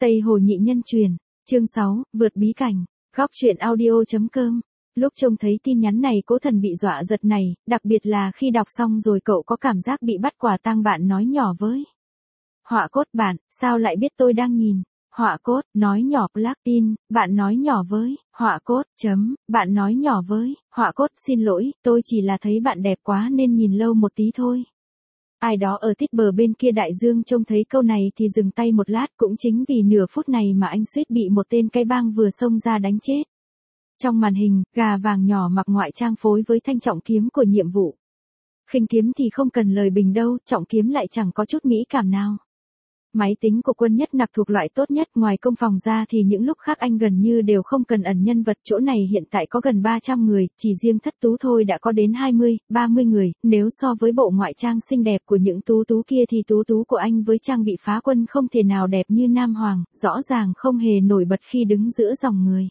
Tây Hồ Nhị Nhân Truyền, chương 6, vượt bí cảnh, góc truyện audio.com. Lúc trông thấy tin nhắn này Cố Thần bị dọa giật này, đặc biệt là khi đọc xong rồi cậu có cảm giác bị bắt quả tang. Bạn nói nhỏ với Họa Cốt, bạn, sao lại biết tôi đang nhìn? Họa Cốt, nói nhỏ plug-in, bạn nói nhỏ với Họa Cốt, bạn nói nhỏ với Họa Cốt, xin lỗi, tôi chỉ là thấy bạn đẹp quá nên nhìn lâu một tí thôi. Ai đó ở tít bờ bên kia đại dương trông thấy câu này thì dừng tay một lát, cũng chính vì nửa phút này mà anh suýt bị một tên cái bang vừa xông ra đánh chết. Trong màn hình, gà vàng nhỏ mặc ngoại trang phối với thanh trọng kiếm của nhiệm vụ. Khinh kiếm thì không cần lời bình đâu, trọng kiếm lại chẳng có chút mỹ cảm nào. Máy tính của Quân Nhất Nặc thuộc loại tốt nhất, ngoài công phòng ra thì những lúc khác anh gần như đều không cần ẩn nhân vật. Chỗ này hiện tại có gần 300 người, chỉ riêng Thất Tú thôi đã có đến 20, 30 người, nếu so với bộ ngoại trang xinh đẹp của những tú tú kia thì tú tú của anh với trang bị phá quân không thể nào đẹp như Nam Hoàng, rõ ràng không hề nổi bật khi đứng giữa dòng người.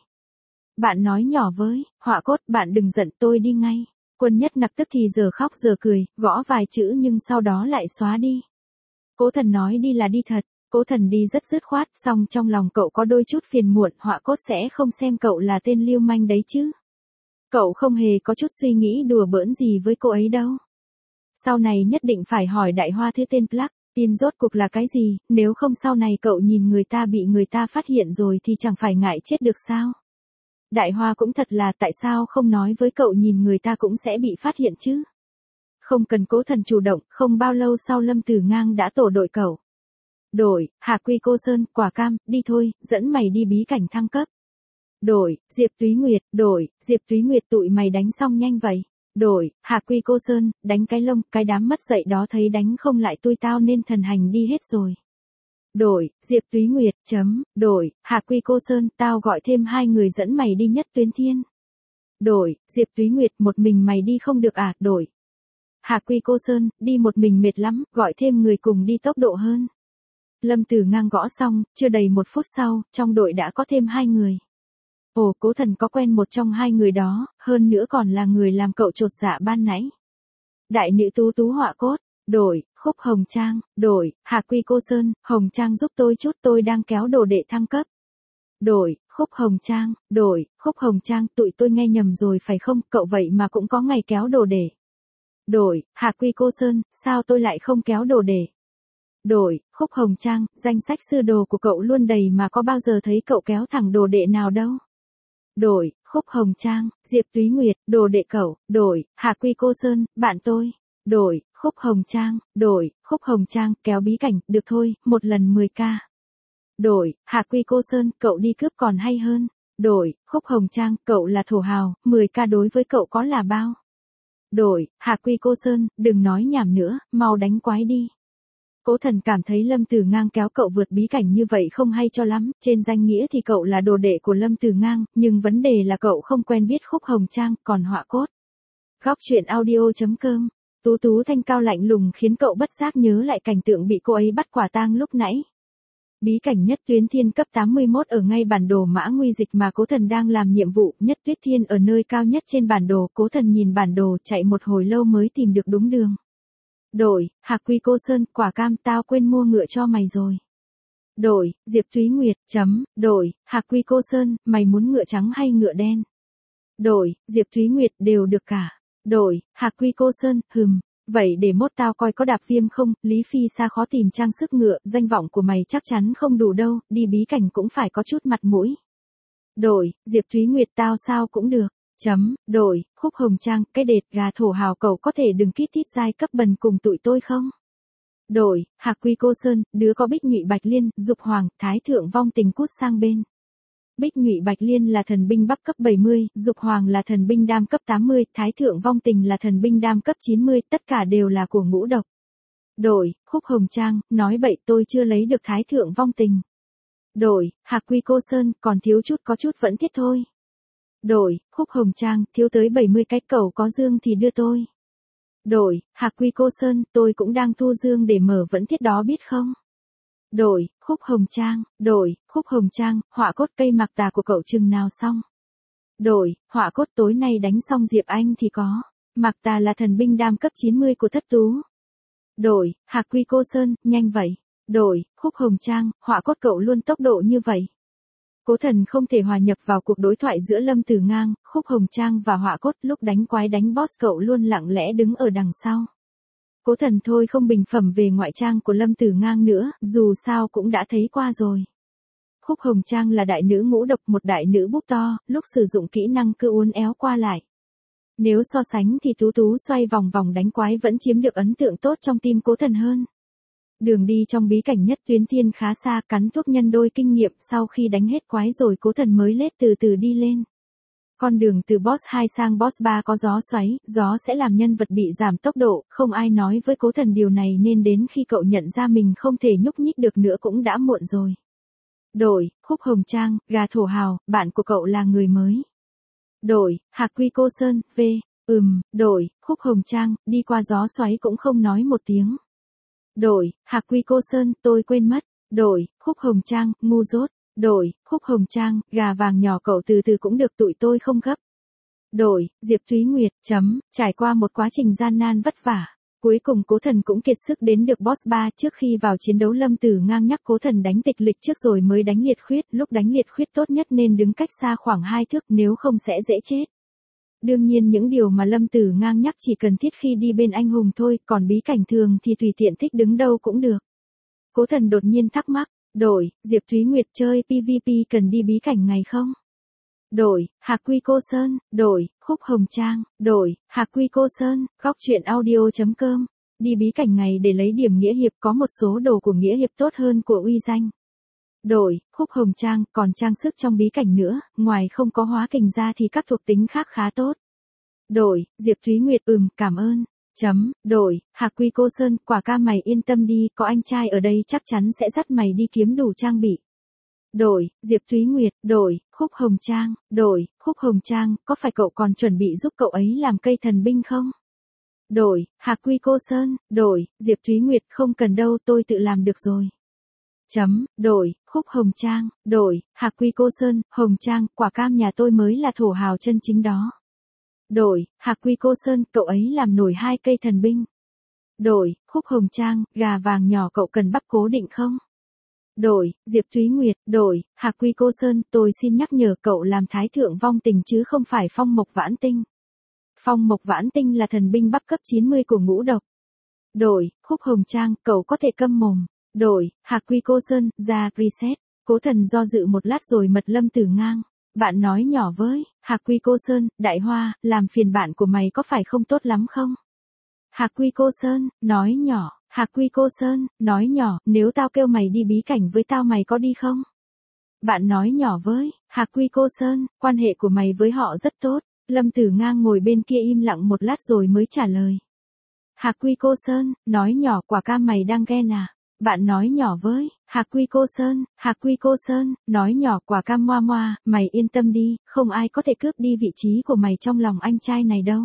Bạn nói nhỏ với Họa Cốt, bạn đừng giận, tôi đi ngay. Quân Nhất Nặc tức thì giờ khóc giờ cười, gõ vài chữ nhưng sau đó lại xóa đi. Cố Thần nói đi là đi thật. Cố Thần đi rất dứt khoát, song trong lòng cậu có đôi chút phiền muộn. Họa Cốt sẽ không xem cậu là tên lưu manh đấy chứ. Cậu không hề có chút suy nghĩ đùa bỡn gì với cô ấy đâu. Sau này nhất định phải hỏi Đại Hoa thứ tên plug-in rốt cuộc là cái gì, nếu không sau này cậu nhìn người ta bị người ta phát hiện rồi thì chẳng phải ngại chết được sao. Đại Hoa cũng thật là, tại sao không nói với cậu nhìn người ta cũng sẽ bị phát hiện chứ. Không cần Cố Thần chủ động, không bao lâu sau Lâm Tử Ngang đã tổ đội cậu. Đội, Hà Quy Cô Sơn, Quả Cam, đi thôi, dẫn mày đi bí cảnh thăng cấp. Đội, Diệp Túy Nguyệt, đội, Diệp Túy Nguyệt, tụi mày đánh xong nhanh vậy. Đội, Hà Quy Cô Sơn, đánh cái lông, cái đám mất dạy đó thấy đánh không lại tôi tao nên thần hành đi hết rồi. Đội, Diệp Túy Nguyệt, đội, Hà Quy Cô Sơn, tao gọi thêm 2 người dẫn mày đi Nhất Tuyến Thiên. Đội, Diệp Túy Nguyệt, một mình mày đi không được à, đội. Hà Quy Cô Sơn, đi một mình mệt lắm, gọi thêm người cùng đi tốc độ hơn. Lâm Tử Ngang gõ xong, chưa đầy 1 phút sau, trong đội đã có thêm 2 người. Ồ, Cố Thần có quen một trong 2 người đó, hơn nữa còn là người làm cậu chột dạ ban nãy. Đại nữ tú tú Họa Cốt, đội, Khúc Hồng Trang, đội, Hà Quy Cô Sơn, Hồng Trang giúp tôi chút, tôi đang kéo đồ đệ thăng cấp. Đội, Khúc Hồng Trang, đội, Khúc Hồng Trang, tụi tôi nghe nhầm rồi phải không, cậu vậy mà cũng có ngày kéo đồ đệ. Đội, Hà Quy Cô Sơn, sao tôi lại không kéo đồ đệ? Đội, Khúc Hồng Trang, danh sách sư đồ của cậu luôn đầy mà có bao giờ thấy cậu kéo thẳng đồ đệ nào đâu. Đội, Khúc Hồng Trang, Diệp Túy Nguyệt, đồ đệ cậu. Đội, Hà Quy Cô Sơn, bạn tôi. Đội, Khúc Hồng Trang, đội, Khúc Hồng Trang, kéo bí cảnh, được thôi, một lần 10k. Đội, Hà Quy Cô Sơn, cậu đi cướp còn hay hơn. Đội, Khúc Hồng Trang, cậu là thổ hào, 10k đối với cậu có là bao? Đội, Hà Quy Cô Sơn, đừng nói nhảm nữa, mau đánh quái đi. Cố Thần cảm thấy Lâm Tử Ngang kéo cậu vượt bí cảnh như vậy không hay cho lắm, trên danh nghĩa thì cậu là đồ đệ của Lâm Tử Ngang, nhưng vấn đề là cậu không quen biết Khúc Hồng Trang, còn Họa Cốt. Góc truyện audio.com. Tú tú thanh cao lạnh lùng khiến cậu bất giác nhớ lại cảnh tượng bị cô ấy bắt quả tang lúc nãy. Bí cảnh Nhất Tuyến Thiên cấp 81 ở ngay bản đồ Mã Nguy Dịch mà Cố Thần đang làm nhiệm vụ. Nhất Tuyết Thiên ở nơi cao nhất trên bản đồ. Cố Thần nhìn bản đồ chạy một hồi lâu mới tìm được đúng đường. Đội, Hà Quy Cô Sơn, Quả Cam, tao quên mua ngựa cho mày rồi. Đội, Diệp Túy Nguyệt, đội, Hà Quy Cô Sơn, mày muốn ngựa trắng hay ngựa đen? Đội, Diệp Túy Nguyệt, đều được cả. Đội, Hà Quy Cô Sơn, vậy để mốt tao coi có đạp viêm không, Lý Phi Sa khó tìm trang sức ngựa, danh vọng của mày chắc chắn không đủ đâu, đi bí cảnh cũng phải có chút mặt mũi. Đội, Diệp Thúy Nguyệt, tao sao cũng được. Đội, Khúc Hồng Trang, cái đệt gà thổ hào, cậu có thể đừng kít tít giai cấp bần cùng tụi tôi không? Đội, Hà Quy Cô Sơn, đứa có Bích Nhụy Bạch Liên, Dục Hoàng, Thái Thượng Vong Tình cút sang bên. Bích Nhụy Bạch Liên là thần binh bắc cấp 70, Dục Hoàng là thần binh đam cấp 80, Thái Thượng Vong Tình là thần binh đam cấp 90, tất cả đều là của ngũ độc. Đội, Khúc Hồng Trang, nói bậy, tôi chưa lấy được Thái Thượng Vong Tình. Đội, Hà Quy Cô Sơn, còn thiếu chút có chút vẫn thiết thôi. Đội, Khúc Hồng Trang, thiếu tới 70 cái, cậu có dương thì đưa tôi. Đội, Hà Quy Cô Sơn, tôi cũng đang thu dương để mở vẫn thiết đó biết không? Đội, Khúc Hồng Trang, đội, Khúc Hồng Trang, Họa Cốt, cây mạc tà của cậu chừng nào xong? Đội, Họa Cốt, tối nay đánh xong Diệp Anh thì có. Mạc tà là thần binh đam cấp 90 của Thất Tú. Đội, Hà Quy Cô Sơn, nhanh vậy. Đổi, Khúc Hồng Trang, họa cốt cậu luôn tốc độ như vậy. Cố Thần không thể hòa nhập vào cuộc đối thoại giữa Lâm Tử Ngang, Khúc Hồng Trang và họa cốt, lúc đánh quái đánh boss cậu luôn lặng lẽ đứng ở đằng sau. Cố Thần thôi không bình phẩm về ngoại trang của Lâm Tử Ngang nữa, dù sao cũng đã thấy qua rồi. Khúc Hồng Trang là đại nữ ngũ độc, một đại nữ búp to, lúc sử dụng kỹ năng cứ uốn éo qua lại. Nếu so sánh thì Tú Tú xoay vòng vòng đánh quái vẫn chiếm được ấn tượng tốt trong tim Cố Thần hơn. Đường đi trong bí cảnh nhất tuyến thiên khá xa, cắn thuốc nhân đôi kinh nghiệm, sau khi đánh hết quái rồi Cố Thần mới lết từ từ đi lên. Con đường từ boss 2 sang boss 3 có gió xoáy, gió sẽ làm nhân vật bị giảm tốc độ, không ai nói với Cố Thần điều này nên đến khi cậu nhận ra mình không thể nhúc nhích được nữa cũng đã muộn rồi. Đổi, Khúc Hồng Trang, gà thổ hào, bạn của cậu là người mới. Đổi, Hạc Quy Cô Sơn, V. Đổi, Khúc Hồng Trang, đi qua gió xoáy cũng không nói một tiếng. Đổi, Hạc Quy Cô Sơn, tôi quên mất. Đổi, Khúc Hồng Trang, ngu dốt. Đổi, Khúc Hồng Trang, gà vàng nhỏ cậu từ từ cũng được, tụi tôi không gấp. Đổi, Diệp Thúy Nguyệt, trải qua một quá trình gian nan vất vả. Cuối cùng Cố Thần cũng kiệt sức đến được boss 3, trước khi vào chiến đấu Lâm Tử Ngang nhắc Cố Thần đánh tịch lịch trước rồi mới đánh liệt khuyết, lúc đánh liệt khuyết tốt nhất nên đứng cách xa khoảng 2 thước nếu không sẽ dễ chết. Đương nhiên những điều mà Lâm Tử Ngang nhắc chỉ cần thiết khi đi bên anh hùng thôi, còn bí cảnh thường thì tùy tiện thích đứng đâu cũng được. Cố Thần đột nhiên thắc mắc, đổi, Diệp Thúy Nguyệt chơi PVP cần đi bí cảnh ngày không? Đổi, Hạc Quy Cô Sơn, đổi, Khúc Hồng Trang, đổi, Hạc Quy Cô Sơn, góc truyện audio.com. Đi bí cảnh ngày để lấy điểm nghĩa hiệp, có một số đồ của nghĩa hiệp tốt hơn của uy danh. Đổi, Khúc Hồng Trang, còn trang sức trong bí cảnh nữa, ngoài không có hóa kình ra thì các thuộc tính khác khá tốt. Đổi, Diệp Thúy Nguyệt, cảm ơn. Đổi, Hạc Quy Cô Sơn, quả ca mày yên tâm đi, có anh trai ở đây chắc chắn sẽ dắt mày đi kiếm đủ trang bị. Đổi, Diệp Thúy Nguyệt, đổi, Khúc Hồng Trang, đổi, Khúc Hồng Trang, có phải cậu còn chuẩn bị giúp cậu ấy làm cây thần binh không? Đổi, Hạc Quy Cô Sơn, đổi, Diệp Thúy Nguyệt, không cần đâu, tôi tự làm được rồi. Đổi, Khúc Hồng Trang, đổi, Hạc Quy Cô Sơn, Hồng Trang, quả cam nhà tôi mới là thổ hào chân chính đó. Đổi, Hạc Quy Cô Sơn, cậu ấy làm nổi 2 cây thần binh. Đổi, Khúc Hồng Trang, gà vàng nhỏ cậu cần bắp cố định không? Đổi, Diệp Thúy Nguyệt, đổi, Hạc Quy Cô Sơn, tôi xin nhắc nhở cậu làm Thái Thượng Vong Tình chứ không phải Phong Mộc Vãn Tinh. Phong Mộc Vãn Tinh là thần binh bắp cấp 90 của ngũ độc. Đổi, Khúc Hồng Trang, cậu có thể câm mồm. Đổi, Hạc Quy Cô Sơn, ra reset. Cố Thần do dự một lát rồi mật Lâm Tử Ngang. Bạn nói nhỏ với, Hạc Quy Cô Sơn, Đại Hoa, làm phiền bạn của mày có phải không tốt lắm không? Hạc Quy Cô Sơn, nói nhỏ, Hạc Quy Cô Sơn, nói nhỏ, nếu tao kêu mày đi bí cảnh với tao mày có đi không? Bạn nói nhỏ với, Hạc Quy Cô Sơn, quan hệ của mày với họ rất tốt. Lâm Tử Ngang ngồi bên kia im lặng một lát rồi mới trả lời. Hạc Quy Cô Sơn, nói nhỏ, quả cam mày đang ghen à? Bạn nói nhỏ với, Hạc Quy Cô Sơn, Hạc Quy Cô Sơn, nói nhỏ, quả cam moa moa, mày yên tâm đi, không ai có thể cướp đi vị trí của mày trong lòng anh trai này đâu.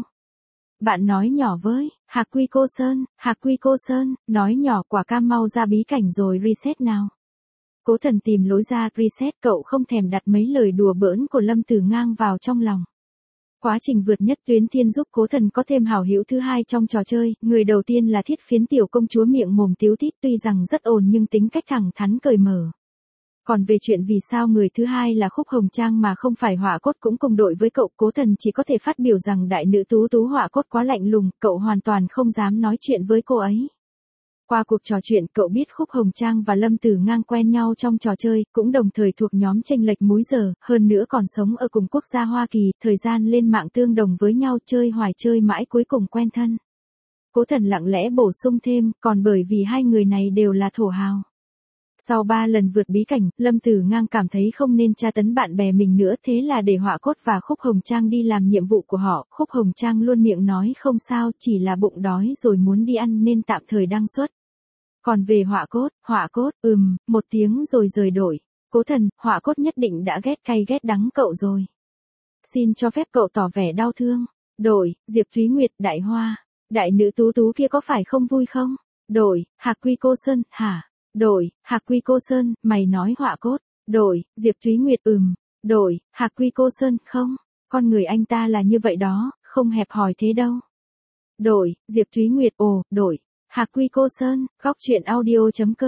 Bạn nói nhỏ với, Hạc Quy Cô Sơn, Hạc Quy Cô Sơn, nói nhỏ, quả cam mau ra bí cảnh rồi reset nào. Cố Thần tìm lối ra reset, cậu không thèm đặt mấy lời đùa bỡn của Lâm Tử Ngang vào trong lòng. Quá trình vượt nhất tuyến thiên giúp Cố Thần có thêm hảo hữu thứ hai trong trò chơi, người đầu tiên là Thiết Phiến tiểu công chúa miệng mồm tíu tít tuy rằng rất ồn nhưng tính cách thẳng thắn cởi mở. Còn về chuyện vì sao người thứ hai là Khúc Hồng Trang mà không phải họa cốt cũng cùng đội với cậu, Cố Thần chỉ có thể phát biểu rằng đại nữ tú họa cốt quá lạnh lùng, cậu hoàn toàn không dám nói chuyện với cô ấy. Qua cuộc trò chuyện, cậu biết Khúc Hồng Trang và Lâm Tử Ngang quen nhau trong trò chơi, cũng đồng thời thuộc nhóm chênh lệch múi giờ, hơn nữa còn sống ở cùng quốc gia Hoa Kỳ, thời gian lên mạng tương đồng với nhau, chơi hoài chơi mãi cuối cùng quen thân. Cố Thần lặng lẽ bổ sung thêm, còn bởi vì hai người này đều là thổ hào. Sau 3 lần vượt bí cảnh, Lâm Tử Ngang cảm thấy không nên tra tấn bạn bè mình nữa, thế là để họa cốt và Khúc Hồng Trang đi làm nhiệm vụ của họ. Khúc Hồng Trang luôn miệng nói không sao, chỉ là bụng đói rồi muốn đi ăn nên tạm thời đăng xuất. Còn về họa cốt, một tiếng rồi rời đổi. Cố Thần, họa cốt nhất định đã ghét cay ghét đắng cậu rồi. Xin cho phép cậu tỏ vẻ đau thương. Đổi, Diệp Thúy Nguyệt, Đại Hoa, đại nữ tú kia có phải không vui không? Đổi, Hạc Quy Cô Sơn, hả? Đổi, Hạc Quy Cô Sơn, mày nói họa cốt. Đổi, Diệp Thúy Nguyệt, Đổi, Hạc Quy Cô Sơn, không, con người anh ta là như vậy đó, không hẹp hòi thế đâu. Đổi, Diệp Thúy Nguyệt, đổi, Hạc Quy Cô Sơn, góc truyện audio.com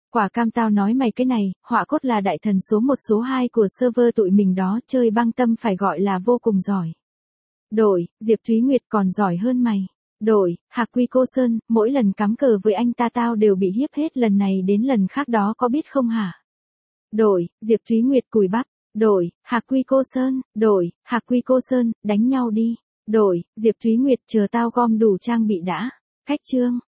Quả cam tao nói mày cái này, họa cốt là đại thần số 1 số 2 của server tụi mình đó, chơi băng tâm phải gọi là vô cùng giỏi. Đổi, Diệp Thúy Nguyệt còn giỏi hơn mày. Đổi, Hạc Quy Cô Sơn, mỗi lần cắm cờ với anh ta tao đều bị hiếp hết lần này đến lần khác đó có biết không hả? Đổi, Diệp Thúy Nguyệt cùi bắp. Đổi, Hạc Quy Cô Sơn, đổi, Hạc Quy Cô Sơn, đánh nhau đi. Đổi, Diệp Thúy Nguyệt chờ tao gom đủ trang bị đã. Cách chương.